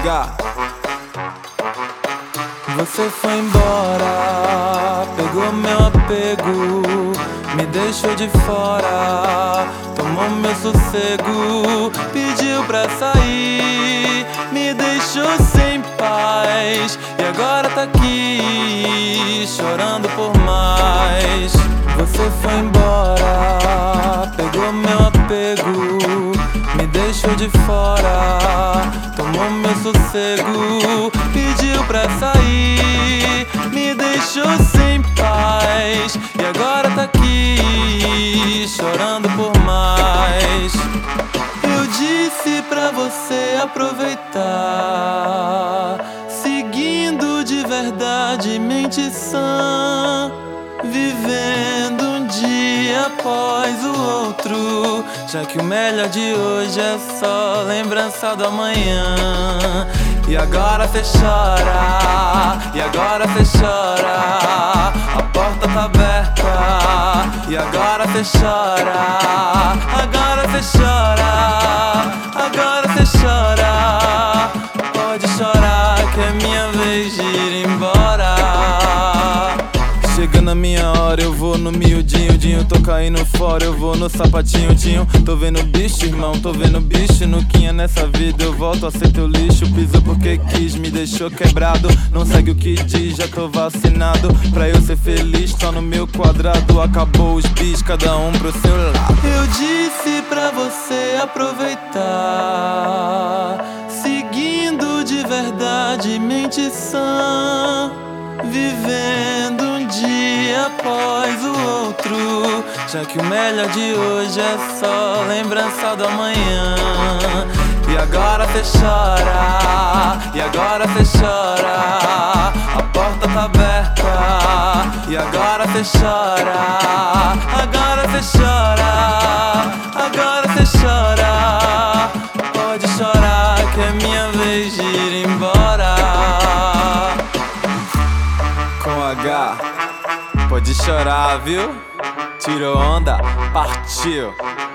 H. Você foi embora, pegou meu apego, me deixou de fora, tomou meu sossego, pediu pra sair, me deixou sem paz e agora tá aqui, chorando por mais. Você foi embora, pegou meu apego, me deixou de fora, tomou meu sossego, pediu pra sair, me deixou sem paz e agora tá aqui, chorando por mais. Eu disse pra você aproveitar, seguindo de verdade mente sã, vivendo um dia após o outro, já que o melhor de hoje é só lembrança do amanhã. E agora cê chora, e agora cê chora, a porta tá aberta. E agora cê chora, agora cê chora, agora cê chora. Pode chorar que é minha vez de ir embora. Chega na minha hora, eu vou no miudinho, dinho, tô caindo fora, eu vou no sapatinho, tinho. Tô vendo bicho, irmão, tô vendo bicho. Nuquinha nessa vida, eu volto a ser teu lixo. Pisou porque quis, me deixou quebrado. Não segue o que diz, já tô vacinado. Pra eu ser feliz, tô no meu quadrado. Acabou os bis, cada um pro seu lado. Eu disse pra você aproveitar, seguindo de verdade mente sã, vivendo um dia após o outro, já que o melhor de hoje é só lembrança do amanhã. E agora cê chora, e agora cê chora, a porta tá aberta. E agora cê chora, agora cê chora, agora cê chora. Pode chorar que é minha vez de ir embora. Com H, pode chorar, viu? Tirou onda, partiu.